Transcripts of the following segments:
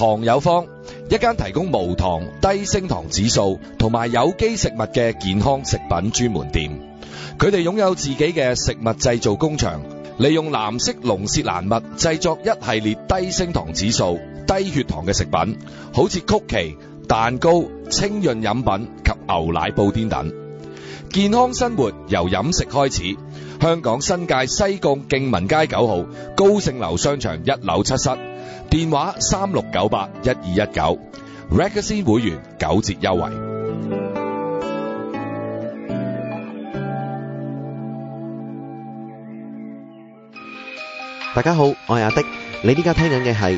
糖有方，一間提供無糖、低升糖指數同埋有機食物嘅健康食品專門店。佢哋擁有自己嘅食物製造工場，利用藍色龍舌蘭蜜製作一系列低升糖指數、低血糖嘅食品，好似曲奇、蛋糕、清潤飲品及牛奶布甸等。健康生活由飲食開始。香港新界西貢敬民街9號高盛樓商場1樓7室，電話36981219 Ragazine 會員9折優惠。 大家好，我係阿迪，你呢家聽緊嘅係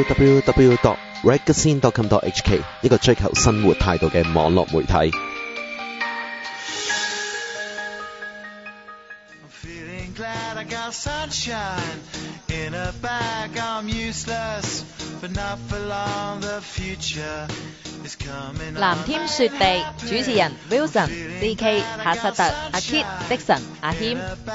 www.ragazine.com.hk 一個追求生活態度嘅網絡媒體。 藍天雪地主持人 Wilson、CK、夏薩特、阿 Kit、Dixon、阿謙。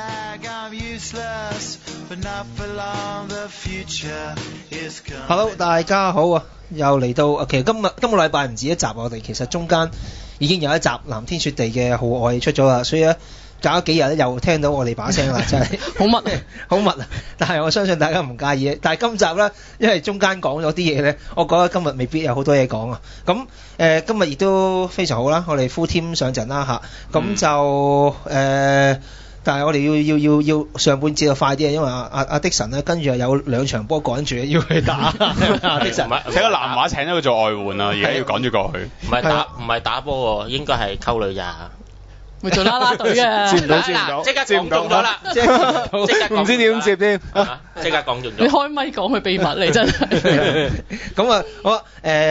Hello， 大家好啊！又嚟到，其實今個禮拜唔止一集，我哋其實中間已經有一集藍天雪地嘅號外出咗啦，所以咧隔咗幾日咧又聽到我哋把聲啦，真係好密好密啊！但係我相信大家唔介意。但係今集咧，因為中間講咗啲嘢咧，我覺得今日未必有好多嘢講啊。咁今日亦都非常好啦，我哋 full team 上陣啦嚇，咁就但係我哋要上半節就快啲啊，因為阿Dixon咧跟住又有2場波趕住要去打。Dixon 請個南華請咗佢做外援啊，而家要趕住過去。 唔係打波喎，應該係溝女咋。 咪做啦啦隊啊！ 接唔到，即刻講中咗啦！即刻唔知點接添， 即刻講中咗。 你開咪講佢秘密嚟真係。 咁啊，好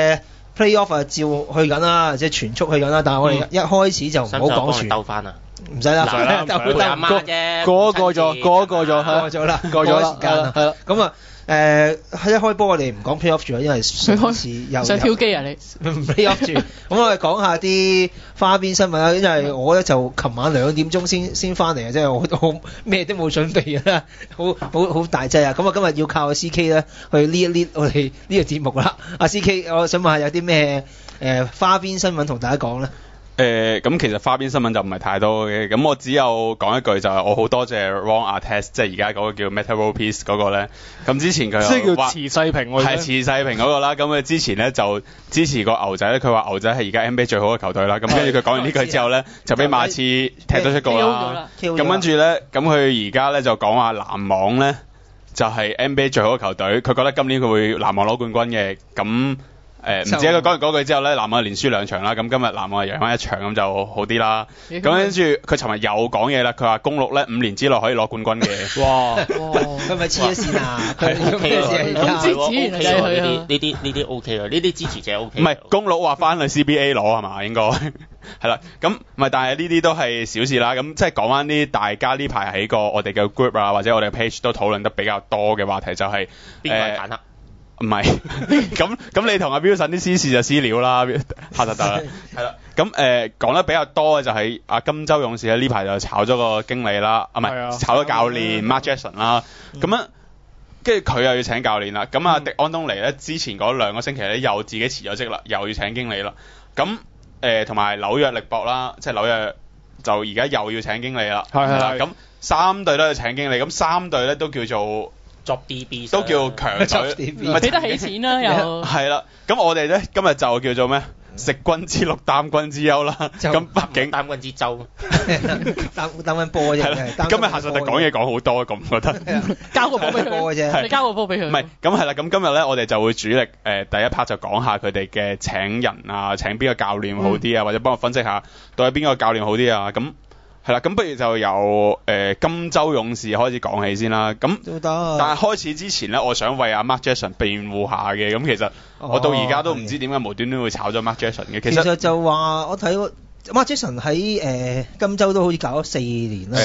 playoff 啊，照去緊啦，即係全速去緊啦。但係我哋一開始就唔好講全鬥翻啊！ 唔使啦， 鬥阿媽啫， 過咗啦， 係啦，咁啊。一開波我哋唔講 playoff 住啦，因為上次又想挑機啊你唔 playoff 住，咁我哋講下啲花邊新聞啦。因為我咧就琴晚2點鐘先翻嚟啊，即係我咩都冇準備啊，好大劑啊！咁啊今日要靠阿 CK 咧去 lead 我哋呢個節目啦。阿 CK， 我想問下有啲咩花邊新聞同大家講咧？ 咁其實花邊新聞就唔係太多嘅，咁我只有講一句就係我好多謝 Ron Artest， 即係而家嗰個叫 Meta World Peace 嗰個咧。咁之前佢即係叫慈世平喎， 係慈世平嗰個啦。咁佢之前咧就支持個牛仔咧，佢話牛仔係而家 NBA 最好嘅球隊啦。咁跟住佢講完呢句之後咧，就俾馬刺踢咗出局啦。咁跟住咧，咁佢而家咧就講話籃網咧就係 NBA 最好嘅球隊，佢覺得今年佢會籃網攞冠軍嘅。咁唔知佢講完嗰句之後咧，籃網連輸2場啦，咁今日籃網贏翻1場咁就好啲啦。咁跟住佢尋日又講嘢啦，佢話公鹿咧5年之內可以攞冠軍嘅。哇！ 佢咪黐咗線啊？佢咩事啊？ 支持呢啲 OK 啊，呢啲支持者 OK。 唔係公鹿話翻去 CBA 攞係嘛？應該係啦。咁唔係，但係呢啲都係小事啦。咁即係講翻啲大家呢排喺個我哋嘅 group 啊，或者我哋嘅 page 都討論得比較多嘅話題就係邊個係坦克？ 唔係，咁你同阿 Wilson 啲私事就私了啦，嚇就得啦。係啦，咁講得比較多嘅就係阿金州勇士咧呢排就炒咗個經理啦，唔係炒咗教練 Mark Jackson 啦。咁樣跟住佢又要請教練啦。咁迪安東尼咧之前嗰2個星期咧又自己辭咗職啦，又要請經理啦。咁同埋紐約力搏啦，即係紐約就而家又要請經理啦。係啦，咁3隊都要請經理，咁3隊咧都叫做。 作 DB 都叫強隊， 唔係俾得起錢啦又。係啦，咁我哋咧今日就叫做咩？食君之祿，擔君之憂啦。咁畢竟擔君之舟， 擔君波啫。 今日夏實特講嘢講好多，咁覺得。 交個波俾佢啫，你交個波俾佢。 唔係，咁係啦，咁今日咧我哋就會主力第一 part 就講下佢哋嘅請人啊，請邊個教練好啲啊，或者幫我分析下到底邊個教練好啲啊，咁。係啦，咁不如就由金州勇士開始講起先啦。咁，但係開始之前咧，我想為阿 Mark Jackson 辯護下嘅。咁其實我到而家都唔知點解無端端會炒咗 Mark Jackson 嘅。其實就話我睇 Mark Jackson 喺金州都好似搞咗4年啦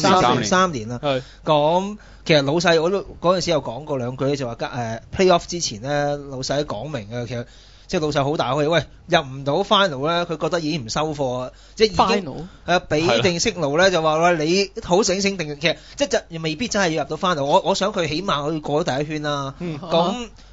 ，3年啦。咁其實老細我都嗰陣時有講過2句咧，就話playoff 之前咧，老細講明嘅其實。即係老細好大氣，喂入唔到 final 咧，佢覺得已經唔收貨啊！即係已經俾定息路咧，就話喂你好醒定，其實即係未必真係要入到 final。我想佢起碼可以過咗第一圈啦。咁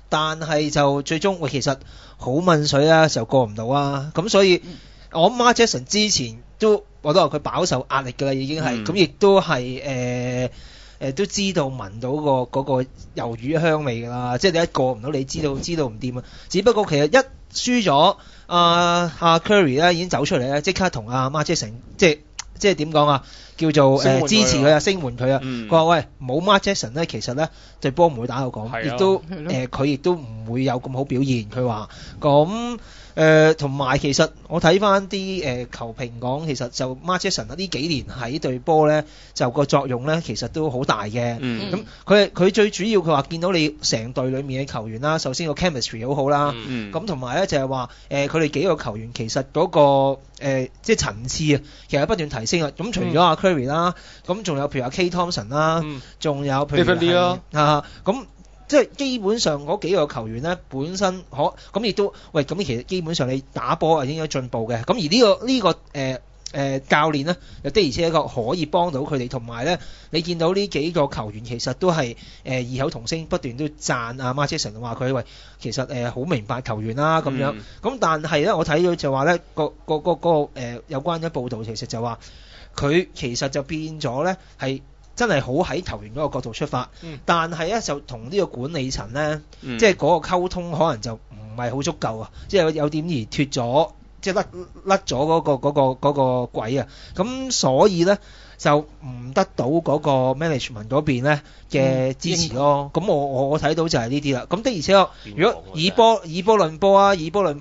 但係就最終其實好問水啊，就過唔到啊。咁所以我 Mark Jackson 之前我都話佢飽受壓力㗎啦，已經係咁，亦都係都知道聞到嗰個魷魚香味㗎啦。即係你一過唔到，你知道唔掂啊。只不過其實一輸咗，Curry 咧已經走出嚟咧，即刻同Mark Jackson 即係點講啊？叫做支持佢啊，聲援佢啊。佢話喂，冇 Mark Jackson 咧，其實咧對波唔會打到講，亦都佢亦都唔會有咁好表現。佢話咁。同埋其實我睇翻啲球評講，其實就 Mark Jackson 呢幾年喺隊波咧，就個作用咧其實都好大嘅。咁佢最主要佢話見到你成隊裡面嘅球員啦，首先個 chemistry 好好啦。咁同埋咧就係話佢哋幾個球員其實嗰個即係層次啊，其實不斷提升啊。咁除咗阿 Curry 啦，咁仲有譬如阿 K Thompson 啦，仲有譬如咁。即係基本上嗰幾個球員咧，本身咁亦都咁其實基本上你打波係應該進步嘅。咁而呢個教練咧，又的而且確可以幫到佢哋。同埋咧，你見到呢幾個球員其實都係異口同聲不斷都讚阿 Mark Jackson，話佢其實好明白球員啦咁樣。咁但係咧，我睇到就話咧個有關嘅報導，其實就話佢其實就變咗咧係。真係好喺球員嗰個角度出發，但係咧就同呢個管理層咧，即係嗰個溝通可能就唔係好足夠啊，即係有點而脫咗，即係甩咗嗰個軌啊，咁所以咧就唔得到嗰個 management 嗰邊咧嘅支持咯。咁我睇到就係呢啲啦。咁的而且確，如果以波論波，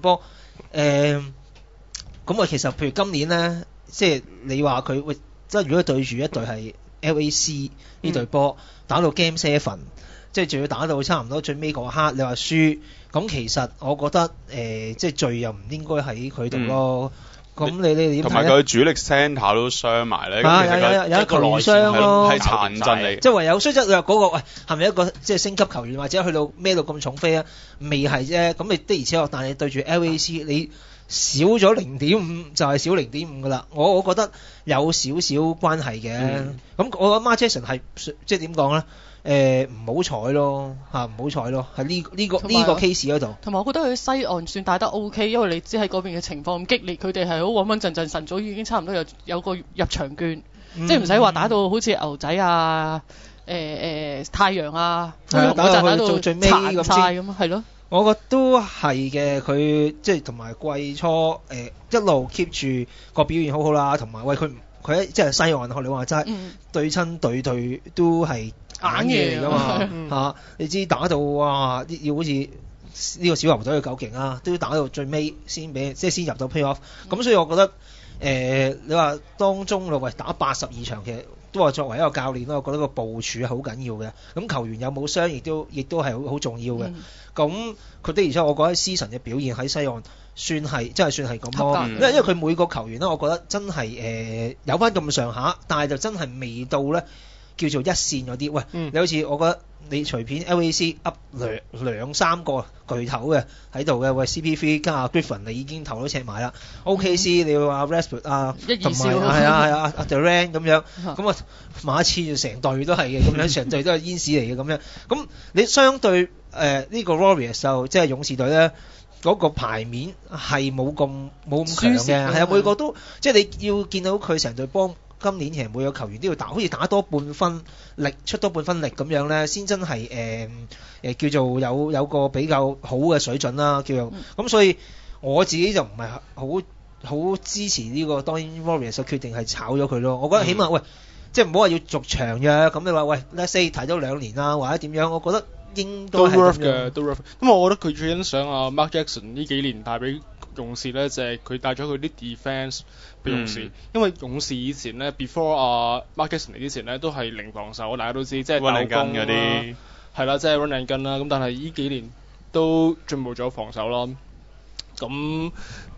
咁其實譬如今年咧，即係你話佢即係如果對住一隊係LAC 呢隊波打到 Game 7，即係仲要打到差唔多最尾嗰刻，你話輸，咁其實我覺得即係罪又唔應該喺佢度咯。咁你點睇咧？同埋佢主力 centre 都傷埋咧， 有一個內傷咯， 係殘陣嚟。 即係唯有雖則你話嗰個係咪一個即係升級球員，或者去到孭到咁重飛啊？未係啫。咁你的而且確，但係對住 LAC 你少咗 0.5 就係少 0.5 噶啦。我覺得有少少關係嘅。咁我覺得 Mark Jackson 係即係點講咧？唔好彩咯嚇，唔好彩咯，喺呢個 case 嗰度。 同埋我覺得佢西岸算打得 OK， 因為你知喺嗰邊嘅情況咁激烈，佢哋係好穩穩陣陣，晨早已經差唔多有個入場券，即係唔使話打到好似牛仔啊、太陽啊，打到最尾咁曬咁，係咯。 我覺得都係嘅，佢即係同埋季初一路 keep 住個表現好好啦，同埋佢即係西岸學你話齋，對親隊都係硬嘢嚟㗎嘛嚇！你知打到哇，要好似呢個小牛隊嘅夠勁啊，都要打到最尾先入到 playoff。咁所以我覺得你話當中打82場嘅。都話作為一個教練咯，我覺得個部署係好緊要嘅。咁球員有冇傷，亦都係好重要嘅。咁佢的而且確，我覺得season嘅表現喺西岸真係算係咁咯。因為佢每個球員咧，我覺得真係有翻咁上下，但係就真係未到咧叫做一線嗰啲。喂，你好似我覺得你隨便 LAC up 兩三個巨頭嘅喺度嘅，喂 CP3 加 Griffin 你已經頭都赤埋啦。OKC 你話 Westbrook 啊，同埋係啊 Durant 咁樣，咁啊馬刺就成隊都係嘅咁樣，成隊都係煙屎嚟嘅咁樣。咁你相對呢個 Warriors 就即係勇士隊咧，嗰個牌面係冇咁強嘅，係啊每個都即係你要見到佢成隊幫。今年其實每個球員都要打，好似打多半分力，出多半分力咁樣咧，先真係叫做有個比較好嘅水準啦，叫做咁。所以我自己就唔係好支持呢個當然 Warriors 嘅決定係炒咗佢咯。我覺得起碼喂，即係唔好話要續長嘅，咁你話喂 let's say 睇咗2年啦，或者點樣，我覺得應該係都 worth 嘅，都 worth。咁我覺得佢最欣賞啊 Mark Jackson 呢幾年帶俾勇士咧，就係佢帶咗佢啲 defense 俾勇士，因為勇士以前咧 before Mark Jackson 嚟之前咧都係零防守，大家都知即係鬥攻嗰啲係啦，即係 run and gun 啦。咁但係呢幾年都進步咗防守啦。咁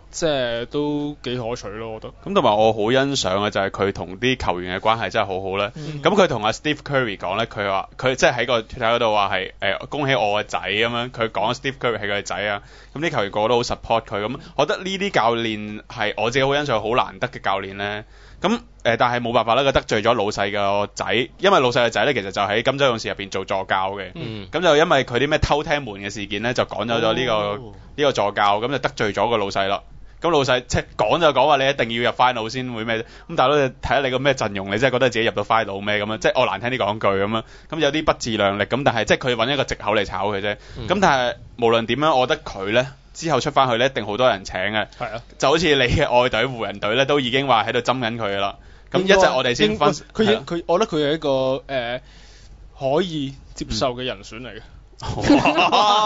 即係都幾可取咯，我覺得。 咁同埋我好欣賞嘅就係佢同啲球員嘅關係真係好好咧。咁佢同阿 Steve Curry 講咧，佢話佢即係喺個 Twitter 嗰度話係恭喜我個仔咁樣，佢講 Steve Curry 係佢個仔啊。咁啲球員個個都好 support 佢，咁我覺得呢啲教練係我自己好欣賞，好難得嘅教練咧。咁但係冇辦法啦，佢得罪咗老細個仔，因為老細個仔咧其實就喺金州勇士入邊做助教嘅。咁就因為佢啲咩偷聽門嘅事件咧，就趕走咗呢個助教，咁就得罪咗個老細啦。咁老細即係講就講話你一定要入 final 先會咩？咁大佬你睇下你個咩陣容，你真係覺得自己入到 final 咩咁樣？即係我難聽啲講句咁樣，咁有啲不自量力咁，但係即係佢揾一個藉口嚟炒佢啫。咁但係無論點樣，我覺得佢咧之後出翻去咧，一定好多人請嘅。係啊，就好似你嘅愛隊湖人隊咧，都已經話喺度針緊佢噶啦。咁一陣我哋先分佢，我覺得佢係一個可以接受嘅人選嚟嘅。 好細級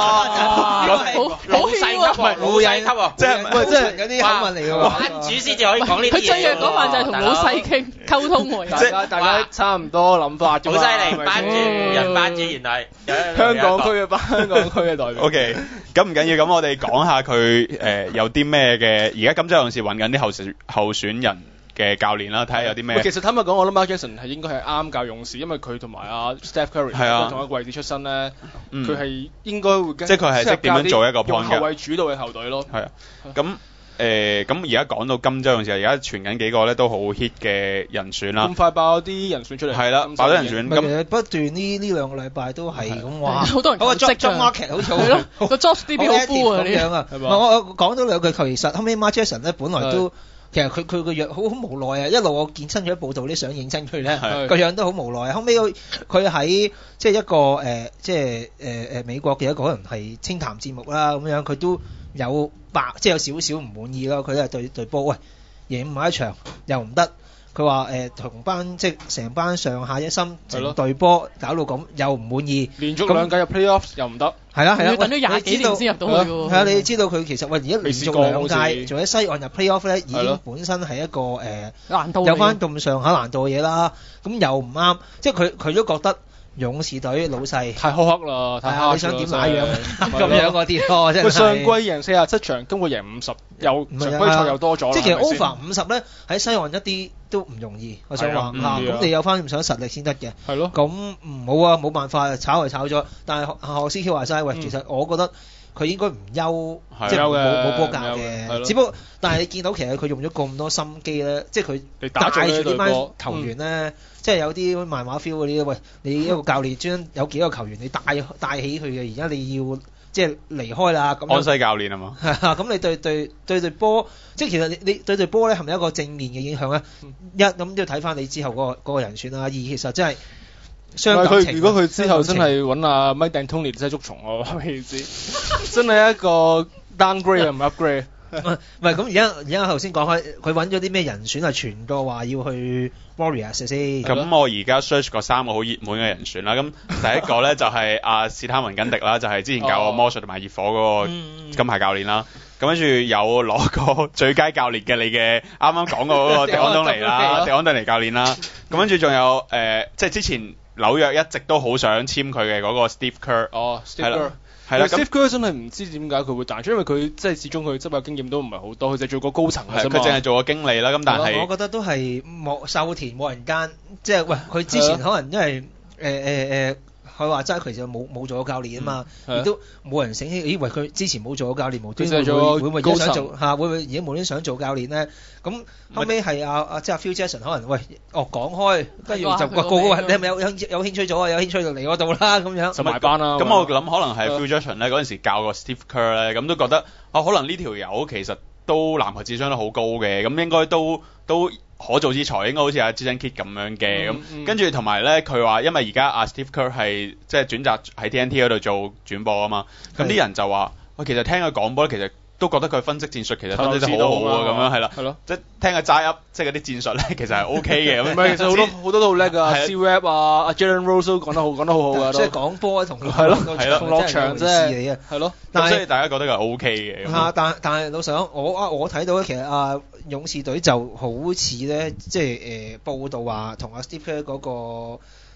喎，老細級喎， 即係有啲口吻嚟嘅喎。 班主先至可以講呢啲嘢。 佢最弱嗰晚就係同老細傾溝通喎。 大家差唔多諗法啫嘛。 好犀利，班主人班主原來香港區嘅代表。 OK， 咁唔緊要，咁我哋講下佢有啲咩嘅，而家金州勇士揾緊啲候選人嘅教練啦，睇下有啲咩。 其實坦白講，我諗 Mark Jackson 係應該係啱教勇士，因為佢同埋阿 Steph Curry 係同一個位置出身咧，佢係應該會即係佢係識點樣做一個 point 後衛主導嘅球隊咯。係啊， 咁而家講到金州勇士，而家傳緊幾個咧都好 hit 嘅人選啦。 咁快爆啲人選出嚟。係啦，爆咗人選。 咁不斷呢兩個禮拜都係咁話， 好多人嗰個 job market 好似係咯，個 job DB 好 full 啊， 咁樣啊。我講到兩句，其實後尾 Mark Jackson 咧本來都。其實佢個樣好無奈啊！一路我見親佢啲報道啲相影親佢咧，個樣都好無奈。後尾佢喺即係一個美國嘅一個可能係清談節目啦咁樣，佢都有即係有少少唔滿意咯。佢都係對波喂贏唔埋一場又唔得。佢話同班即係成班上下一心成隊波搞到咁又唔滿意， 連續兩屆入 playoffs 又唔得， 係啦， 要等咗廿幾年先入到去喎。 係啊，你知道佢其實喂而家連續兩屆仲喺西岸入 playoff 咧，已經本身係一個難度有翻咁上下難度嘅嘢啦。咁又唔啱，即係佢都覺得勇士隊老細太苛刻啦，太苛刻。 你想點買樣咁樣嗰啲咯？真係上季贏47場，今個贏50，又常規賽又多咗。 即係其實 over 50咧喺西岸一啲都唔容易，我想話咁你有翻咁上下實力先得嘅。係咯。咁唔好啊，冇辦法，炒係炒咗。但係學師 Q 話齋，喂，其實我覺得佢應該唔憂，即係冇波教嘅。只不過，但係你見到其實佢用咗咁多心機咧，即係佢帶住呢班球員咧，即係有啲漫畫 feel 嗰啲。喂，你一個教練專有幾個球員你帶起佢嘅，而家你要即係離開啦。咁安西教練啊嘛。 咁你對波，即係其實你對對波咧係咪一個正面嘅影響咧？一咁都要睇翻你之後嗰個人選啦。二其實真係。 如果佢之後真係揾阿 Mike D'Antoni 即係捉蟲，我話俾你知，真係一個 downgrade 唔 upgrade。 唔係咁而家頭先講開，佢揾咗啲咩人選係傳過話要去 Warriors 先。 咁我而家 search 過3個好熱門嘅人選啦。咁第一個咧就係阿史坦文根迪啦，就係之前教過魔術同埋熱火嗰個金牌教練啦。咁跟住有攞過最佳教練嘅你嘅啱啱講過嗰個迪安東尼啦，迪安東尼教練啦。咁跟住仲有即係之前紐約一直都好想簽佢嘅嗰個 Steve Kerr。 Steve Kerr。係啦，Steve Kerr 真係唔知點解佢會彈出，因為佢即係始終佢執教經驗都唔係好多，佢就做過高層嘅啫嘛。 佢淨係做過經理啦，咁但係我覺得都係秀田冇人間，即係喂佢之前可能因為佢話齋其實冇做過教練啊嘛，亦都冇人醒起，咦？喂佢之前冇做過教練，無端會唔會而家想做嚇？會唔會而家無端想做教練咧？咁後尾係即係 Phil Jackson 可能講開，跟住就個個你係咪有興趣做啊？有興趣就嚟我度啦咁樣。 就埋班啦。 咁我諗可能係 Phil Jackson 咧嗰陣時教過 Steve Kerr 咧，咁都覺得可能呢條友其實都籃球智商都好高嘅，咁應該都可造之才，應該好似阿 Jason Kidd 咁樣嘅。咁跟住同埋咧，佢話因為而家阿 Steve Kerr 係即係轉擇喺 TNT 嗰度做轉播啊嘛，咁啲人就話喂，其實聽佢講波咧，其實都覺得佢分析戰術其實分析得好好啊，咁樣係啦，即係聽佢齋噏，即係嗰啲戰術咧，其實係 OK 嘅。唔係，其實好多都好叻㗎，C-Rap 啊，阿 Jalen Rose 都講得好好㗎。 即係講波同同落場啫，係咯。 咁所以大家覺得係 OK 嘅。 但係老實講，我睇到咧，其實勇士隊就好似咧，即係報道話同阿 Steve Kerr 嗰個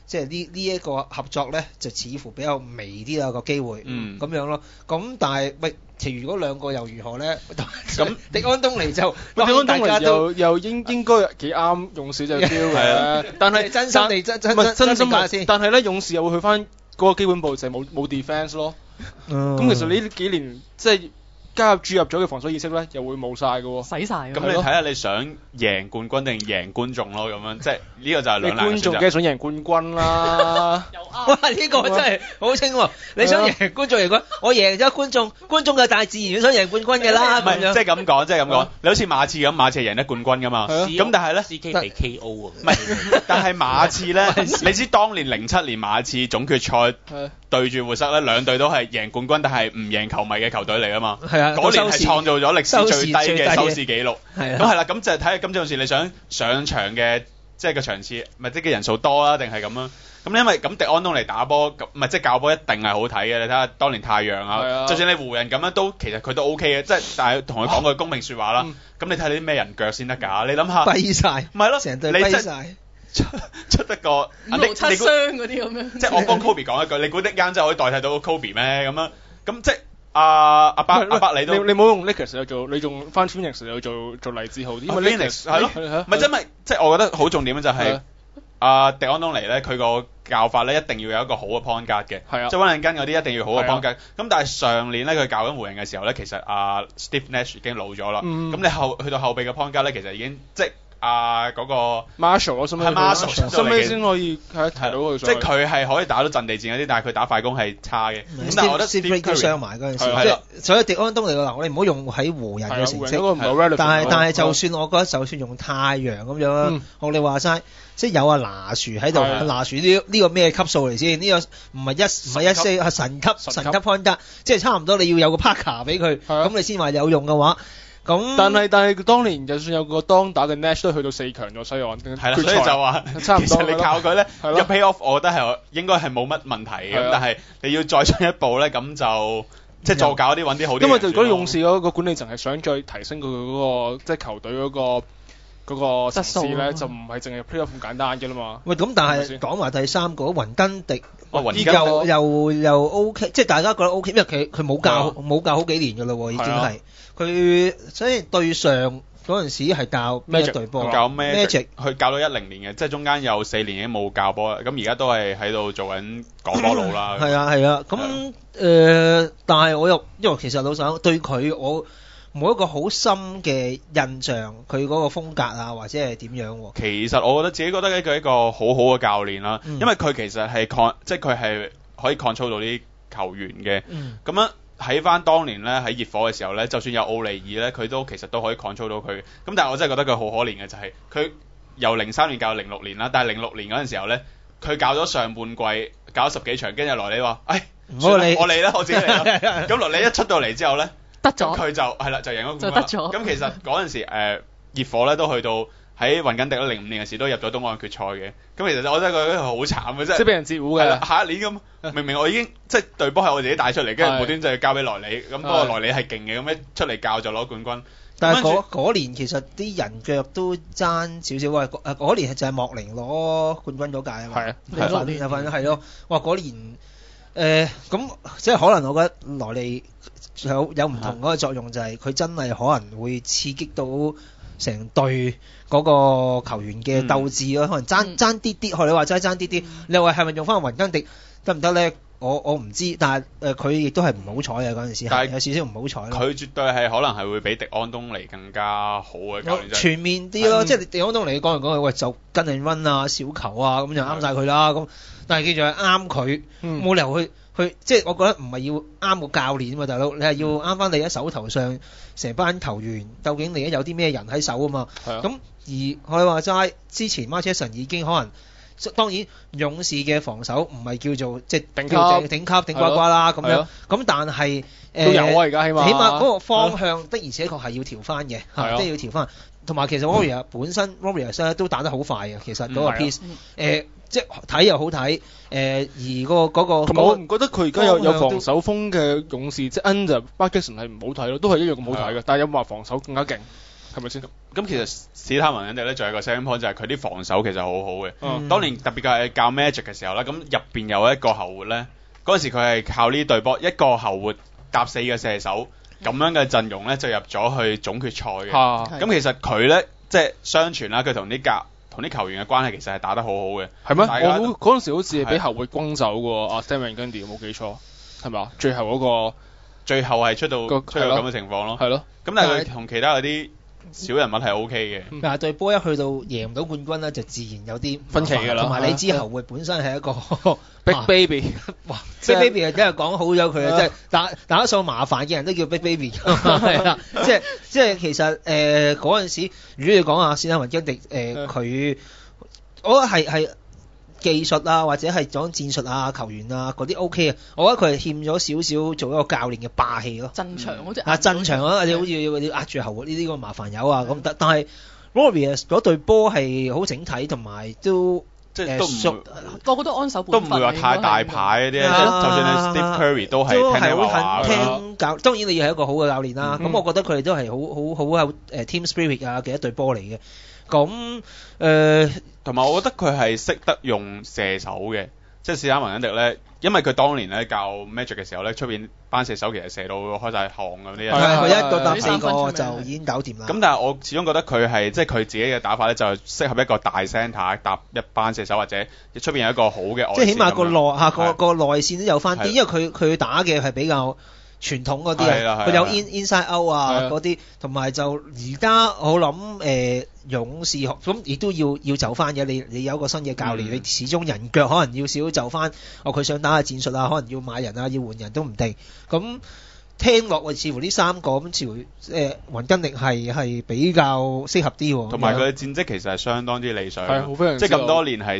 即係呢一個合作咧，就似乎比較微啲啦個機會，咁樣咯。咁但係喂，其餘嗰兩個又如何咧？咁迪安東尼就， 迪安東尼又應該幾啱勇士隻 feel 嘅，但係真心地真心講先。 但係咧，勇士又會去翻嗰個基本步，就係冇 defense 咯。咁其實呢幾年即係注入咗嘅防守意識咧，又會冇晒嘅喎， 洗晒。 咁你睇下你想贏冠軍定贏觀眾咯，咁樣即係呢個就係兩難嘅選擇。 觀眾梗係想贏冠軍啦。 哇！呢個真係好清喎。你想贏觀眾贏冠軍，我贏咗觀眾嘅大自然想贏冠軍嘅啦。 唔係即係咁講，即係咁講。你好似馬刺咁，馬刺係贏得冠軍噶嘛。咁但係咧 ，CK 被 KO 喎。 唔係，但係馬刺咧，你知當年07年馬刺總決賽對住活塞咧，兩隊都係贏冠軍，但係唔贏球迷嘅球隊嚟啊嘛。 係啊， 嗰年係創造咗歷史最低嘅收視紀錄。 係咁係啦，咁就睇下今次勇士你想上場嘅即係個場次，咪即係人數多啦，定係咁樣？咁因為咁迪安東尼打波，唔係即係教波一定係好睇嘅。你睇下當年太陽啊，就算你湖人咁樣都其實佢都 OK 嘅，即係但係同佢講句公平説話啦。咁你睇下啲咩人腳先得㗎？你諗下， 跛晒， 唔係咯， 成隊跛晒。 出得個 6、7雙嗰啲咁樣， 即係我幫 Kobe 講一句，你估啲間真係可以代替到 Kobe 咩？咁樣咁即係阿伯你都你冇用 Lakers 去做，你用翻 Phoenix 去做例子好啲。 因為 Phoenix 係咯，唔係真係即係我覺得好重點就係迪安東尼咧，佢個教法咧一定要有一個好嘅 point guard 嘅，即係溫倫根嗰啲一定要好嘅 point guard。咁但係上年咧佢教緊湖人嘅時候咧，其實Steve Nash 已經老咗啦。咁你去到後備嘅 point guard 咧，其實已經即係嗰個 Marshall 咯，係 Marshall 收尾先可以提到佢。 即係佢係可以打到陣地戰嗰啲，但係佢打快攻係差嘅。咁但係我覺得 Steve Curry 傷埋嗰陣時，即係所以迪安東尼嗱，我哋唔好用喺湖人嘅成績，但係就算我覺得就算用太陽咁樣啦，學你話齋。即係有拿樹喺度，拿樹呢個咩級數嚟先？呢個唔係1.4係神級 point guard，即係差唔多你要有個 Parker 俾佢，咁你先話有用嘅話。咁但係當年就算有個當打嘅 Nash 都去到4強咗，所以我係啦，所以就話差唔多。 其實你靠佢咧入 playoff，我覺得係應該係冇乜問題嘅。但係你要再進一步咧，咁就即係助教啲揾啲好啲。 因為如果勇士嗰個管理層係想再提升佢嗰個即係球隊嗰個質素咧，就唔係淨係 playoff 咁簡單嘅啦嘛。 喂，咁但係講埋第三個雲根迪，又 OK， 即係大家覺得 OK， 因為佢冇教好幾年嘅咯喎，已經係佢所以對上嗰陣時係教咩隊波？ 教 Magic， 佢教到10年嘅，即係中間有4年已經冇教波啦。咁而家都係喺度做緊講波佬啦。 係啊，咁但係我又因為其實老實講對佢我冇一個好深嘅印象，佢嗰個風格啊，或者係點樣喎？ 其實我自己覺得佢係一個好好嘅教練啦，因為佢其實係即係佢係可以 control 到啲球員嘅。咁樣喺翻當年咧喺熱火嘅時候咧，就算有奧尼爾咧，佢都其實都可以 control 到佢。咁但係我真係覺得佢好可憐嘅就係佢由03年教到06年啦，但係06年嗰陣時候咧，佢教咗上半季教咗10幾場，跟住羅里話：，我嚟啦，我自己嚟啦。咁羅里一出到嚟之後咧。 得咗， 佢就係啦，就贏咗冠軍。 得咗。 咁其實嗰陣時熱火咧都去到喺雲根迪咧05年嘅時都入咗東岸決賽嘅。咁其實我真係覺得佢好慘嘅，即係俾人截胡嘅。 下一年咁，明明我已經即係隊波係我自己帶出嚟，跟住無端就要交俾萊里。咁不過萊里係勁嘅，咁一出嚟教就攞冠軍。 但係嗰年其實啲人腳都爭少少喎。嗰年就係莫寧攞冠軍嗰屆啊嘛。係啊，有份係咯。哇！嗰年咁即係可能我覺得萊里。有唔同嗰個作用，就係佢真係可能會刺激到成隊嗰個球員嘅鬥志咯。可能爭啲啲，學你話齋爭啲啲。你話係咪用翻雲根迪得唔得咧？我唔知，但係佢亦都係唔好彩嘅嗰陣時，係有少少唔好彩。 佢絕對係可能係會比迪安東尼更加好嘅教練， 全面啲咯。即係迪安東尼講嚟講去，喂就跟人溫啊、小球啊，咁就啱晒佢啦。咁但係記住係啱佢，冇理由去即係我覺得唔係要啱個教練啊嘛，大佬你係要啱翻你喺手頭上成班球員，究竟你而家有啲咩人喺手啊嘛？咁而我話齋之前 Mark Jackson 已經可能。當然勇士嘅防守唔係叫做即係頂級頂呱呱啦咁樣，咁但係都有啊而家起碼嗰個方向的而且確係要調翻嘅，即係要調翻。同埋其實 Warrior 本身 Warriors 都打得好快嘅，其實嗰個 piece 即係睇又好睇，而嗰個同埋我唔覺得佢而家有防守風嘅勇士，即係 under Mark Jackson 係唔好睇咯，都係一樣咁好睇嘅，但係有冇話防守更加勁？ 係咪先？ 咁其實史坦文肯迪咧，仲有一個 selling point 就係佢啲防守其實好好嘅。 嗯當年特別係教 Magic 嘅時候咧，咁入邊有一個後活咧，嗰陣時佢係靠呢隊波一個後活搭4個射手咁樣嘅陣容咧，就入咗去總決賽嘅。 係咁其實佢咧即係相傳啦，佢同啲球員嘅關係其實係打得好好嘅。 係咩？ 大家我嗰陣時好似係俾後會轟走嘅阿 Stan Van Gundy 冇記錯，係咪啊？最後嗰個最後係出到係咯咁嘅情況咯。 係咯。 咁但係佢同其他嗰啲小人物係 O K 嘅。 但係隊波一去到贏唔到冠軍咧，就自然有啲分歧㗎啦同埋你知後會本身係一個 Big Baby， 哇！Big Baby 係真係講好咗佢啊，即係打得數麻煩嘅人都叫 Big Baby，係啦，即係其實嗰陣時，如果你講下史坦文根迪佢，我覺得係技術啊，或者係講戰術啊、球員啊嗰啲 OK 啊，我覺得佢係欠咗少少做一個教練嘅霸氣咯。 陣場嗰隻陣場啊，你好似要壓住後呢啲咁麻煩友啊咁，但係 Warriors 嗰隊波係好整體，同埋都即係都唔個個都安守都唔本分， 會話太大牌嗰啲， 啊就算係 Steve Curry 都係聽聽話話好㗎啦。 聽教，當然你要係一個好嘅教練啦。咁我覺得佢哋都係好有team spirit 啊嘅一隊波嚟嘅。咁同埋我覺得佢係識得用射手嘅，即係史坦文肯迪咧，因為佢當年咧教 Magic 嘅時候咧，出邊班射手其實射到開晒汗咁啲。 係佢一個搭係 4個就已經搞掂啦。 咁但係我始終覺得佢係即係佢自己嘅打法咧，就係適合一個大 centre 搭一班射手，或者出邊有一個好嘅外線咁樣。 即係起碼個內線都有翻啲， 係因為佢打嘅係比較傳統嗰啲啊， 係啦係啦佢有係 inside out 啊係啊嗰啲，同埋就而家我諗勇士咁亦都要就翻嘅。你有一個新嘅教練，你始終人腳可能要少就翻。佢想打下戰術啊，可能要買人啊，要換人都唔定。咁聽落似乎呢3個咁，似乎雲根力係比較適合啲喎。 同埋佢嘅戰績其實係相當之理想， 係好非常即係咁多年係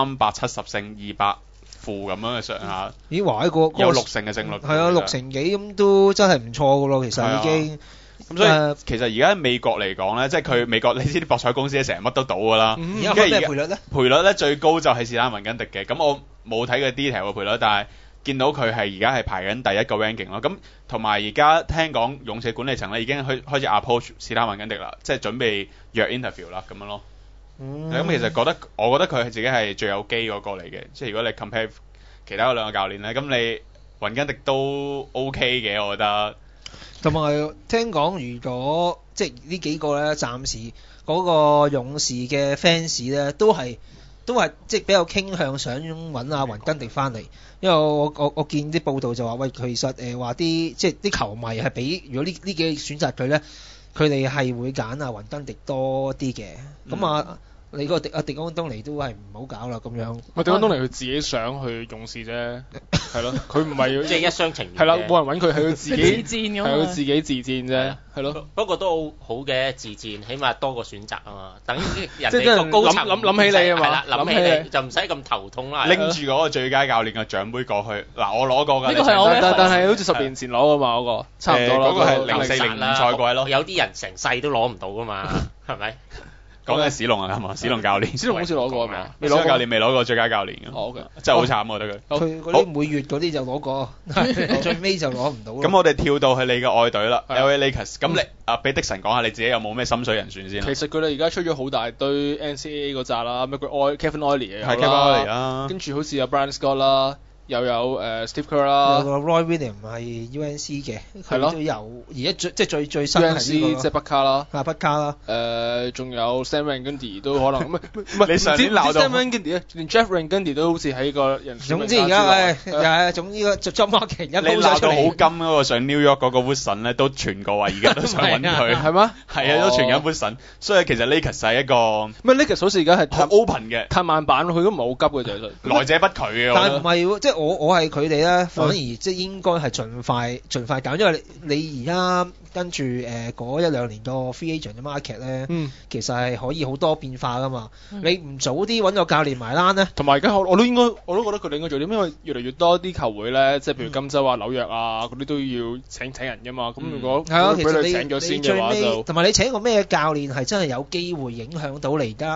370勝200負咁樣嘅上下。 咦？話個有6成嘅勝率。 係啊，6成幾咁都真係唔錯噶咯，其實已經。 咁所以其實而家喺美國嚟講咧，即係佢美國你知啲博彩公司成日乜都賭噶啦。 而家咩賠率咧？ 賠率咧最高就係史坦文根迪嘅。咁我冇睇佢 detail 嘅賠率，但係見到佢係而家係排緊第一個 ranking 咯。咁同埋而家聽講勇士管理層咧已經開始 approach 史坦文根迪啦，即係準備約 interview 啦咁樣咯。咁其實我覺得佢係自己係最有機嗰個嚟嘅。即係如果你 compare 其他嗰兩個教練咧，咁你雲根迪都 OK 嘅，我覺得。 同埋聽講，如果即係呢幾個咧，暫時嗰個勇士嘅 fans 咧，都係即係比較傾向想揾阿雲根迪翻嚟，因為我見啲報道就話，喂，其實話啲即係啲球迷係俾如果呢幾個選擇佢咧，佢哋係會揀阿雲根迪多啲嘅。咁你個迪安東尼都係唔好搞啦咁樣。 迪安東尼佢自己想去勇士啫，係咯，佢唔係即係一廂情願。 係啦，冇人揾佢，係佢自己自戰咁係佢自己自戰啫，係咯。 不過都好嘅自戰，起碼多個選擇啊嘛。等人即係哋個高層諗起你啊嘛， 係啦，諗起你就唔使咁頭痛啦。 拎住嗰個最佳教練嘅獎杯過去，嗱我攞過㗎。 呢個係我嘅但係好似10年前攞㗎嘛嗰個，差唔多啦。 嗰個係04-05賽季咯。 有啲人成世都攞唔到㗎嘛，係咪？ 講緊史龍啊，係嘛？史龍教練， 史龍好似攞過係嘛？ 史龍教練未攞過最佳教練嘅。 哦， 真係好慘，我覺得佢。 佢嗰啲每月嗰啲就攞過，最尾就攞唔到。 咁我哋跳到去你嘅愛隊啦 ，LA Lakers。咁你俾的神講下你自己有冇咩心水人選先？ 其實佢哋而家出咗好大堆 NCAA 嗰扎啦，咩佢 Kevin Ollie 係 Kevin Ollie 啦， 跟住好似有 Brian Scott 啦。又有Steve Kerr 啦， 有個 Roy Williams 係 UNC 嘅，佢都有而家即係最新係呢個 UNC 即係北卡啦， 北卡啦。 仲有 Sam Van Gundy 都可能唔係你上年鬧到 Sam Van Gundy 連 Jeff Van Gundy 都好似喺個人。 總之而家係總之個 John Markin 一你鬧到好金嗰個上 New York 嗰個 Woodson 咧，都傳過話而家都想揾佢， 係嗎？ 係啊，都傳緊 Woodson，所以其實 Lakers 係一個唔係 Lakers 好似而家係好 open 嘅， 太慢版，佢都唔係好急嘅就係來者不拒嘅。 但係唔係喎，即係我係佢哋咧，反而即係應該係盡快搞，因為你而家跟住嗰1-2年個 free agent 嘅 market 咧，其實係可以好多變化噶嘛。你唔早啲揾個教練埋單咧， 同埋而家我都覺得佢哋應該做啲，因為越嚟越多啲球會咧，即係譬如金州啊、紐約啊嗰啲都要請人㗎嘛。咁如果係啊，其實你請咗先嘅話就， 同埋你請個咩教練係真係有機會影響到你而家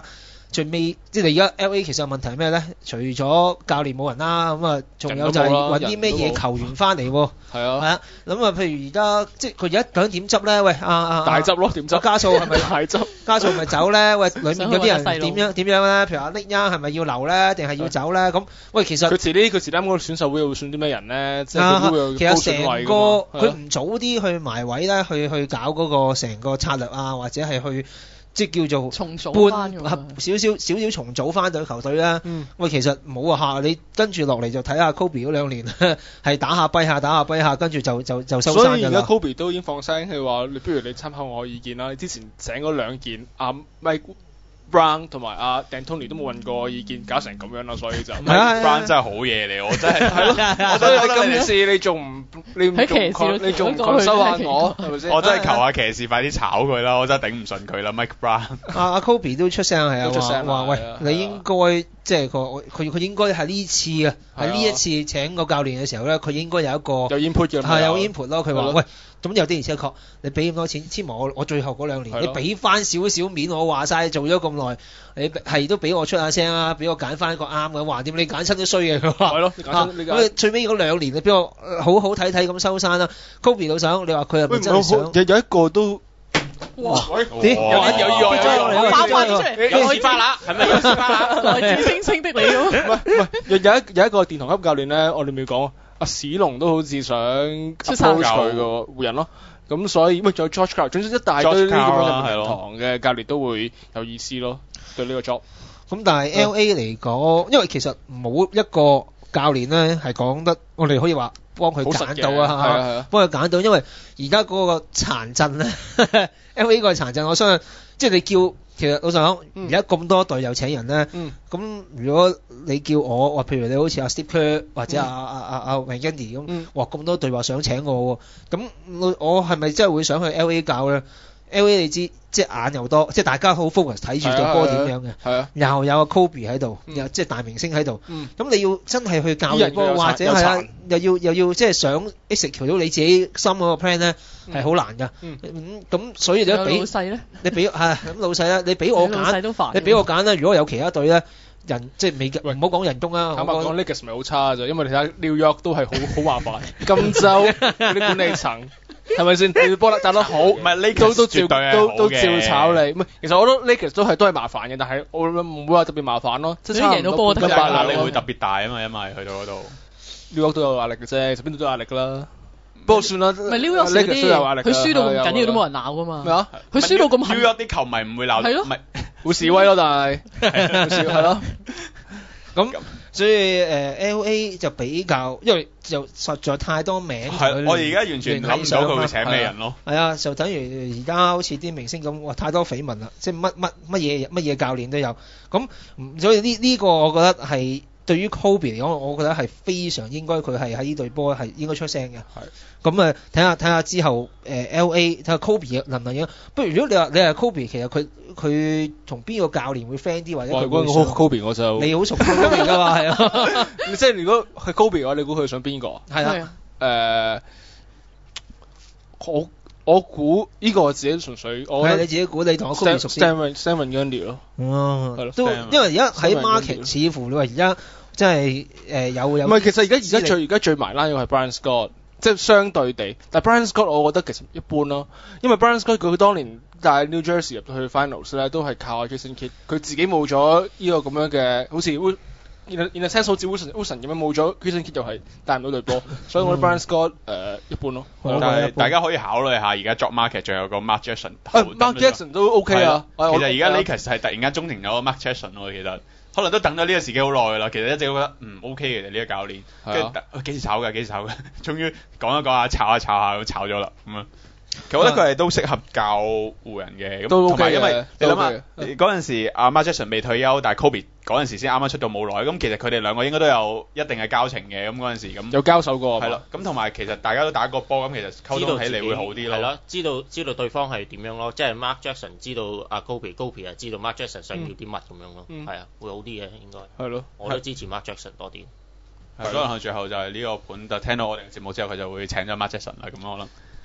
最尾即係你而家 LA 其實有問題係咩咧？除咗教練冇人啦，咁啊仲有就係揾啲咩嘢球員翻嚟喎。 係啊， 係啊，咁啊譬如而家即係佢而家究竟點執咧？喂， 大執咯，點執？ 加數係咪大執？ 加數係咪走咧？喂，裡面嗰啲人點樣咧？譬如話 Nick Young 係咪要留咧，定係要走咧？咁喂，其實佢遲啲嗰個選秀會選啲咩人咧？即係佢會有其實成個佢唔唔早啲去埋位咧，去搞嗰個成個策略啊，或者係去即係叫做重組翻少少重組翻隊球隊啦。喂，其實冇啊嚇，你跟住落嚟就睇下 Kobe 嗰2年係打下跛下，跟住就收山㗎啦。 所以而家 Kobe 都已經放聲，佢話你不如你參考我意見啦。你之前請嗰2件Mike Brown 同埋D'Antoni 都冇問過我意見，搞成咁樣啦，所以就 Mike Brown 真係好嘢嚟，我真係係咯。所以你今次你仲唔收下我係咪先？ 我真係求下騎士快啲炒佢啦，我真係頂唔順佢啦 Mike Brown。 阿 Kobe 都出聲係啊，話喂你應該即係佢應該係呢次啊，喺呢一次請個教練嘅時候咧，佢應該有一個有 input 嘅係有 input 咯。佢話喂。咁有啲而且確，你俾咁多錢簽埋我最後嗰2年，你俾翻少面我話晒做咗咁耐，你係都俾我出下聲啊，俾我揀翻一個啱嘅，話點你揀親都衰嘅佢話。係咯，咁最尾嗰2年你俾我好好睇咁收山啦。Kobe 老想，你話佢係咪真係想？ 有一個都。 哇！ 有爆翻出嚟，有事發啦，係咪有事發啦？來自星星的你咯。 唔係，有一個殿堂級教練咧，我哋未講。阿史龍都好似想 approach 佢個湖人咯，咁所以仲有 George Karl，總之一大堆呢啲咁嘅殿堂嘅教練都會有意思咯，對呢個 job。 咁但係 LA 嚟講，因為其實冇一個教練咧係講得，我哋可以話幫佢揀到啊，幫佢揀到，因為而家嗰個殘陣咧，LA 個殘陣，我相信即係你叫。其實老實講，而家咁多隊又請人咧，咁如果你叫我話，譬如你好似阿 Steve Kerr 或者阿 Van Gundy 咁，哇咁多隊話想請我喎，咁我係咪真係會想去 LA 教咧？LA 你知即係眼又多，即係大家好 focus 睇住隊波點樣嘅，又有阿 Kobe 喺度，又即係大明星喺度，咁你要真係去教人波，或者係啊，又要即係想 execute 到你自己心嗰個 plan 咧，係好難㗎。咁所以你俾老細咧， 你俾咁老細咧，你俾我揀，你俾我揀咧，如果有其他隊咧。即係美國唔好講人工啊， 坦白講 Lakers 咪好差啫，因為你睇下 New York 都係好麻煩，金州嗰啲管理層係咪先？你波打得好，唔係 Lakers 都照炒你。唔係，其實我覺得 Lakers 都係麻煩嘅，但係我唔會話特別麻煩咯。即係贏到波得㗎， 壓力會特別大啊嘛，因為去到嗰度 New York 都有壓力嘅啫，邊度都有壓力㗎啦。不過算啦， 唔係 New York 嗰啲，佢輸到咁緊要都冇人鬧㗎嘛。 咩啊？ 佢輸到咁狠 ，New York 啲球迷唔會鬧， 係咯， 唔係會示威咯，但係係咯。 咁所以LA 就比較，因為就實在太多名。 係，我而家完全諗唔到佢會請咩人咯。 係啊，就等於而家好似啲明星咁，哇太多緋聞啦，即係乜嘢教練都有。咁所以呢個我覺得係對於 Kobe 嚟講，我覺得係非常應該佢係喺呢隊波係應該出聲嘅。係。咁睇下之後LA 睇下 Kobe 能唔能夠？不如如果你係 Kobe，其實佢同邊個教練會 friend 啲，或者佢會想 Kobe 我就你好熟 Kobe 㗎嘛，係啊。 即係如果係 Kobe 嘅話，你估佢想邊個？ 係啊。 我估呢個我自己純粹，我係你自己估，你同我 Kobe 熟啲。 Stan Van Gundy 咯。 係咯。都因為而家喺 market 似乎你話而家真係有。唔係，其實而家最埋單嘅係 Brian Scott。即係相對地，但係 Brian Scott 我覺得其實一般咯，因為 Brian Scott 佢當年帶 New Jersey 入到去 Finals 咧，都係靠 Jason Kidd，佢自己冇咗呢個咁樣嘅，好似 in a sense 好似 Wilson 咁樣冇咗 Jason Kidd 又係帶唔到隊波，所以我覺得 Brian Scott 一般咯。 但係大家可以考慮下，而家 Job Market 仲有個 Mark Jackson。Mark Jackson 都 OK 啊。 其實而家 Lakers 係突然間中停咗 Mark Jackson 喎，其實。可能都等咗呢個時機好耐啦，其實一直都覺得OK 嘅呢個教練，跟住幾時炒㗎？終於講一講下炒下咁炒咗啦咁啊！其實我覺得佢係都適合教湖人嘅，咁同埋因為你諗下嗰陣時阿 Mark Jackson 未退休，但係 Kobe 嗰陣時先啱啱出道冇耐，咁其實佢哋兩個應該都有一定嘅交情嘅，咁嗰陣時咁有交手過， 係咯，咁同埋其實大家都打過波，咁其實溝通起嚟會好啲咯。 係咯，知道對方係點樣咯，即係 Mark Jackson 知道阿 Kobe 啊知道 Mark Jackson 想要啲乜咁樣咯，係啊，會好啲嘅應該。係咯，我都支持 Mark Jackson 多啲。係，可能佢最後就係呢個盤，就聽到我哋嘅節目之後，佢就會請咗 Mark Jackson 啦，咁我諗。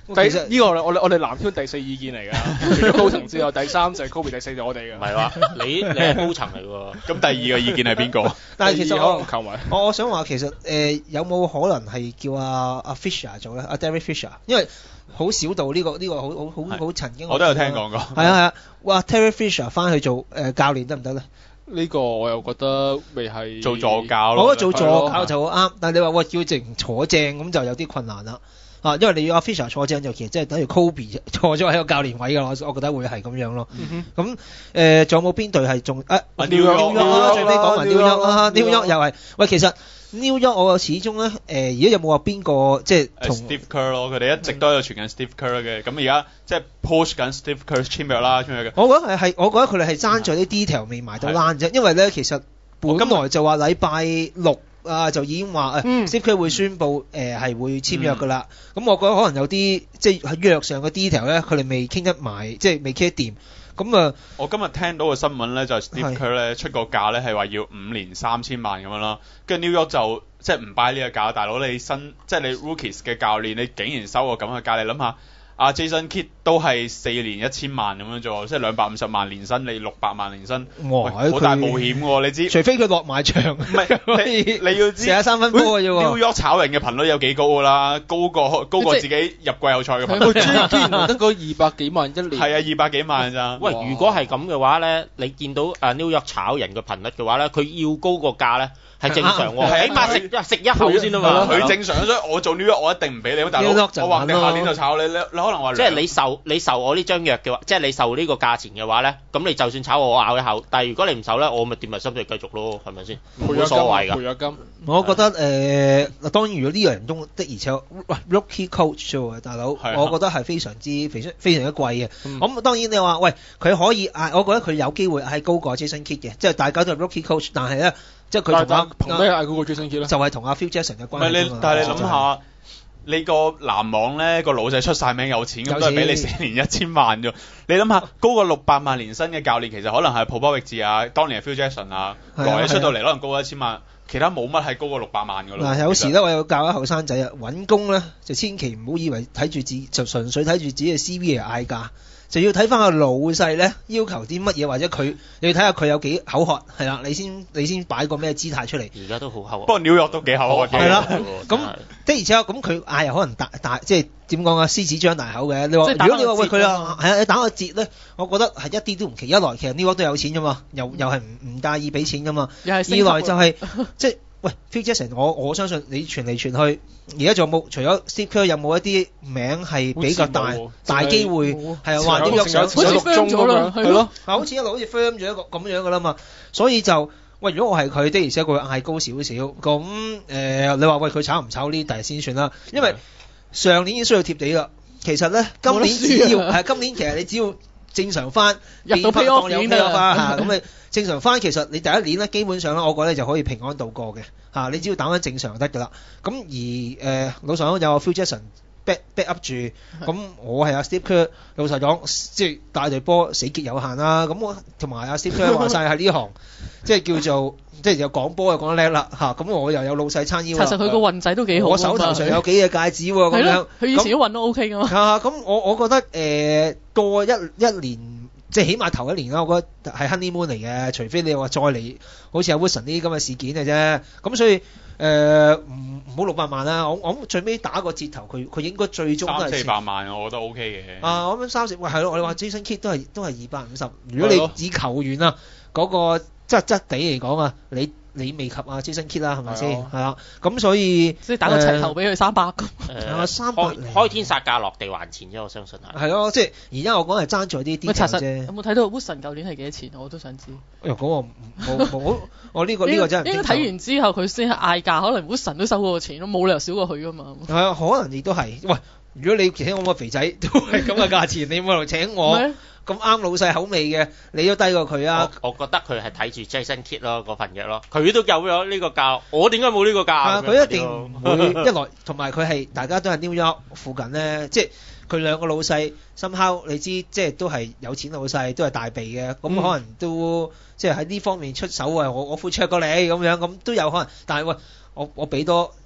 第呢個我哋藍天第四意見嚟㗎，除咗高層之外，第三就係 Kobe，第四就我哋嘅。 唔係話你係高層嚟喎。 咁第二個意見係邊個？ 但係其實我想話其實有冇可能係叫阿 Fisher 做咧？阿 Derek Fisher， 因為好少到呢個好曾經。 我都有聽講過。 係啊，哇 Derek Fisher 翻去做教練得唔得咧？ 呢個我又覺得未係做助教咯。 我覺得做助教就好啱，但係你話喂叫佢直坐正咁就有啲困難啦。因為你要阿 Fisher 坐正就其實即係等於 Kobe 坐咗喺個教練位㗎，我覺得會係咁樣咯。咁仲有冇邊隊係仲New York 最尾講埋 New York 又係喂，其實 New York 我始終咧而家有冇話邊個即係同 Steve Kerr 咯，佢哋一直都喺度傳緊 Steve Kerr 嘅，咁而家即係 push 緊 Steve Kerr 簽約啦，簽約嘅。 我覺得佢哋係爭咗啲 detail 未埋到欄啫，因為咧其實本來就話禮拜六。就已經話Steve Kerr 會宣布係會簽約㗎啦。咁我覺得可能有啲即係喺約上嘅 detail 咧，佢哋未傾得埋，即係未傾得掂。咁我今日聽到個新聞咧，就係 Steve Kerr 咧出個價咧係話要5年3000萬咁樣啦。跟住 New York 就即係唔 buy 呢個價，大佬你新即係你 rookies 嘅教練，你竟然收個咁嘅價，你諗下。阿 Jason Kidd 都係4年1000萬咁樣做，即係250萬年薪，你600萬年薪，好大冒險喎！你知， 除非佢落埋場， 唔係你要知， 射3分波嘅啫喎。 New York 炒人嘅頻率有幾高㗎啦？高過自己入季後賽嘅頻率。 Jason 得嗰200幾萬一年。 係啊，200幾萬咋？ 喂，如果係咁嘅話咧，你見到New York 炒人嘅頻率嘅話咧，佢要高個價咧。係正常喎，起碼食一口先啊嘛。 佢正常，所以我做 New York 我一定唔俾你，大佬。我話你下年就炒你，你可能話。 即係你受我呢張約嘅話，即係你受呢個價錢嘅話咧，咁你就算炒我咬一口，但係如果你唔受咧，我咪掂埋心就繼續咯，係咪先？冇所謂㗎。 賠約金。 我覺得當然如果呢個人工的而且rookie coach 啫喎，大佬，我覺得係非常之貴嘅。咁當然你話喂，佢可以我覺得佢有機會係高過 Jason Kidd 嘅，即係大家都係 rookie coach，但係咧。即係佢同咩嗌嗰個 Jason Kidd 咧？ 就係同阿 Phil Jackson 嘅關係。 但係你諗下，你個籃網咧個老細出晒名有錢，咁都係俾你4年1000萬啫。你諗下，高過600萬年薪嘅教練，其實可能係 Popovich 啊，當年係 Phil Jackson 啊，來出到嚟可能高過1000萬，其他冇乜係高過600萬㗎咯。 嗱，有時咧我有教啲後生仔啊，揾工咧就千祈唔好以為睇住就純粹睇住自己嘅 CV 嚟嗌價。就要睇翻個老細咧要求啲乜嘢，或者佢你要睇下佢有幾口渴，係啦，你先擺個咩姿態出嚟。 而家都好口渴， 不過紐約都幾口渴嘅。 係啦，咁的而且確咁佢嗌又可能大即係點講啊？獅子張大口嘅。你話如果你話喂佢啊，係啊，你打個折咧，我覺得係一啲都唔奇。一來其實紐約都有錢㗎嘛，又係唔介意俾錢㗎嘛。二來就係即係。喂 Phil Jackson 我相信你傳嚟傳去，而家仲有冇除咗 Steve Kerr 有冇一啲名係比較大機會係話啲約上 6宗咗啦，係咯， 好似一路好似 firm 咗一個咁樣㗎啦嘛，所以就喂如果我係佢的，而且佢嗌高少少，咁你話喂佢炒唔炒呢？第日先算啦，因為上年已經需要貼地啦，其實咧今年只要係今年其實你只要正常翻入到 playoff 啦，咁你正常翻，其實你第一年咧基本上咧，我覺得就可以平安度過嘅嚇，你只要打翻正常就得㗎啦。咁而老實講有 Phil Jackson back up 住，咁我係阿 Steve Kerr，老實講即係帶隊波死極有限啦。咁我同埋阿 Steve Kerr 話晒喺呢行，即係叫做即係又講波又講得叻啦嚇。咁我又有老細撐腰。 其實佢個運仔都幾好。 我手頭上有幾隻戒指喎，咁樣。 佢以前都運都 OK 㗎嘛。 咁我覺得過一年。即係起碼頭一年啦，我覺得係 honeymoon 嚟嘅，除非你話再嚟好似阿 Wilson 呢啲咁嘅事件嘅啫。咁所以唔好600萬啦，我最尾打個折頭，佢應該最終都係 300-400萬，我覺得 OK 嘅。 我諗30，喂係咯，我哋話 Jason Kidd 都係250。如果你以球員啊嗰個質地嚟講啊，你未及啊 Jason Kidd 啦，係咪先？係啊，咁所以即係打個齊頭俾佢300咁。 300 開天殺價落地還錢啫，我相信係。 係咯，即係而家我講係爭咗啲啫。 有冇睇到 Woodson 舊年係幾多錢？我都想知。 嗰個我呢個真係應該睇完之後佢先嗌價，可能 Woodson 都收過個錢，冇理由少過佢噶嘛。 係啊，可能亦都係。喂，如果你請我個肥仔都係咁嘅價錢，你冇嚟請我？咁啱老細口味嘅，你都低過佢啊！ 我覺得佢係睇住 Jason Kidd 咯，嗰份約咯，佢都有咗呢個價，我點解冇呢個價？ 佢一定唔會一來，同埋佢係大家都係 New York 附近咧，即係佢兩個老細somehow你知，即係都係有錢老細，都係大鼻嘅，咁可能都即係喺呢方面出手啊！我付出過你咁樣，咁都有可能，但係喂，我俾多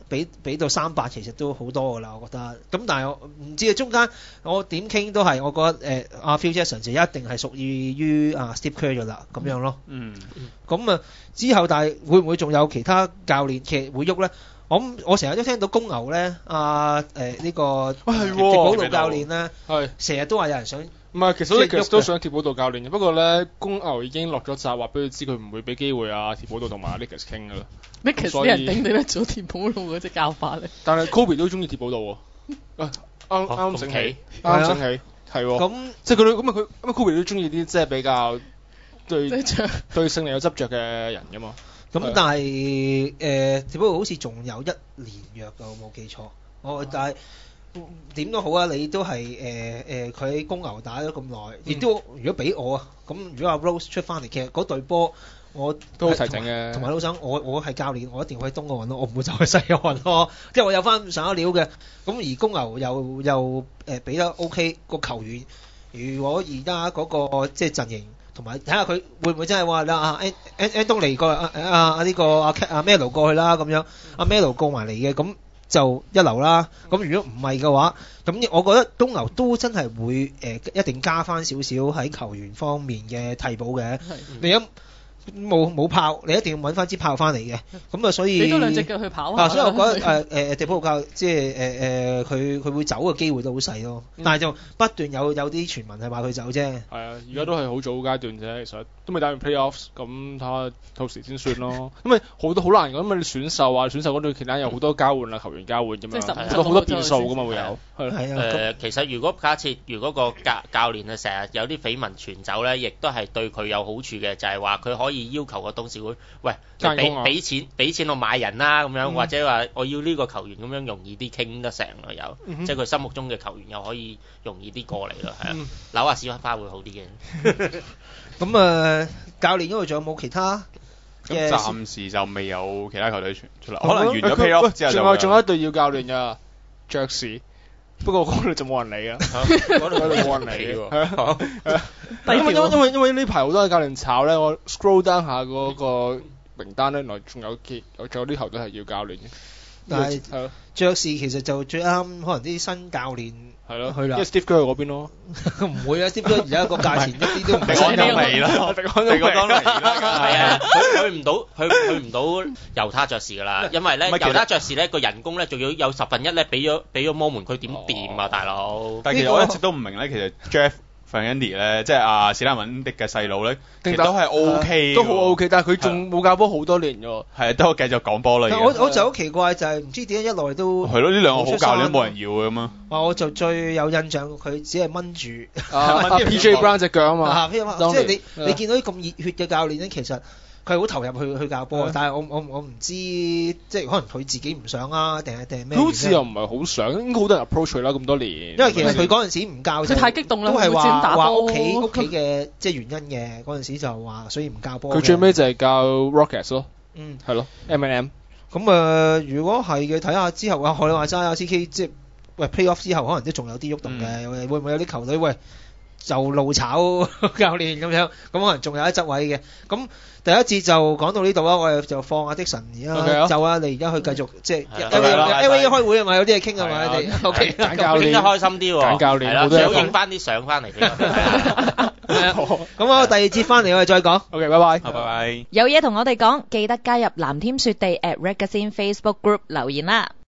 俾到300其實都好多㗎啦，我覺得。咁但係我唔知啊，中間我點傾都係，我覺得阿 Phil Jackson 就一定係屬於Steve Kerr 㗎啦，咁樣咯。咁之後，但係會唔會仲有其他教練其實會喐咧？我成日都聽到公牛咧，呢個鐵保路教練咧，成日都話有人想。 唔係，其實Lakers都想鐵保道教練嘅，不過咧公牛已經落咗閘，話俾佢知佢唔會俾機會鐵保道同埋 Lakers 傾㗎啦。 Lakers 啲人頂得咗鐵保路嗰隻教法咧。 但係 Kobe 都中意鐵保道喎。啱醒起，係喎。咁即係佢Kobe 都中意啲即係比較對勝利有執着嘅人㗎嘛。 咁但係鐵保路好似仲有1年約㗎，我冇記錯。但係。點都好啊！你都係佢喺公牛打咗咁耐，亦都如果俾我啊，咁如果阿 Rose 出翻嚟，其實嗰隊波我都好齊整嘅。同埋老生，我係教練，我一定會去東岸咯，我唔會走去西岸咯。即係我有翻上一料嘅。咁而公牛又俾得 OK 個球員，如果而家嗰個即係陣營，同埋睇下佢會唔會真係話啦Anthony 過呢個阿 Melo 過去啦咁樣，阿 Melo 過埋嚟嘅咁。就一流啦，咁如果唔係嘅話，咁我覺得東牛都真係會一定加翻少少喺球員方面嘅替補嘅。你一冇炮，你一定要揾翻支炮翻嚟嘅。咁所以俾多兩隻腳去跑下。 所以我覺得地保教即係佢會走嘅機會都好細咯。但係就不斷有啲傳聞係話佢走啫。係啊，而家都係好早階段啫，其實都未打完 playoffs， 咁睇下到時先算咯。因為好難講，因為你選秀嗰度期間有好多交換球員交換咁樣，好多變數㗎嘛會有。 其實如果假設個教練啊成日有啲緋聞傳走咧，亦都係對佢有好處嘅，就係話佢可以要求個董事會，喂，俾錢我買人啦咁樣，或者話我要呢個球員咁樣容易啲傾得成咯，即係佢心目中嘅球員又可以容易啲過嚟咯，係啊，扭下屎花會好啲嘅。 咁教練嗰度仲有冇其他？ 咁暫時就未有其他球隊傳出嚟，可能完咗 playoff 之後仲有一隊要教練㗎，爵士。不過嗰度就冇人理啊，嗰度冇人理喎。因為呢排好多教練炒咧，我 scroll down 下嗰個名單咧，原來仲有啲球隊係要教練嘅。 但係爵士其實就最啱，可能啲新教練係咯去啦， 因為 Steve Kerr 嗰邊咯。 唔會啊，Steve Kerr 而家個價錢一啲都唔迪安都嚟啦，迪安嚟啦， 係啊，去唔到猶他爵士㗎啦，因為咧猶他爵士咧個人工咧仲要有1/10咧俾咗摩門，佢點掂啊大佬？ 但係其實我一直都唔明咧，其實 Jeff Van-Gundy 咧，即係阿史丹文迪嘅細佬咧，其實都係 OK， 都好 OK，但係佢仲冇教波好多年㗎。 係都繼續講波啦。 我就好奇怪就係唔知點解一來都係咯，呢兩個好教練都冇人要嘅咁啊。 我就最有印象佢只係掹住 PJ Brown 隻腳啊嘛。 即係你見到啲咁熱血嘅教練咧，其實佢係好投入去教波，但係我唔知即係可能佢自己唔想啊，定係咩？ 佢好似又唔係好想，應該好多人 approach 佢啦咁多年。 因為其實佢嗰陣時唔教， 佢太激動啦， 都係話屋企嘅即係原因嘅嗰陣時就話，所以唔教波。 佢最尾就係教 Rockets 咯，係咯 M&M。 咁如果係嘅，睇下之後啊，學你話齋啊 CK 即係喂 playoff 之後，可能都仲有啲喐動嘅，會唔會有啲球隊喂就路炒教練咁樣？咁可能仲有一側位嘅。咁第一節就講到呢度啦，我哋就放阿的神而家就啊，你而家去繼續即係 LA 開會啊嘛，有啲嘢傾啊嘛，你哋 OK 揀教練得開心啲喎， 揀教練好多嘢影翻啲相翻嚟。 咁我第二節翻嚟我哋再講。 OK， 拜拜。 拜拜。 有嘢同我哋講，記得加入藍天雪地@Ragazine Facebook Group 留言啦。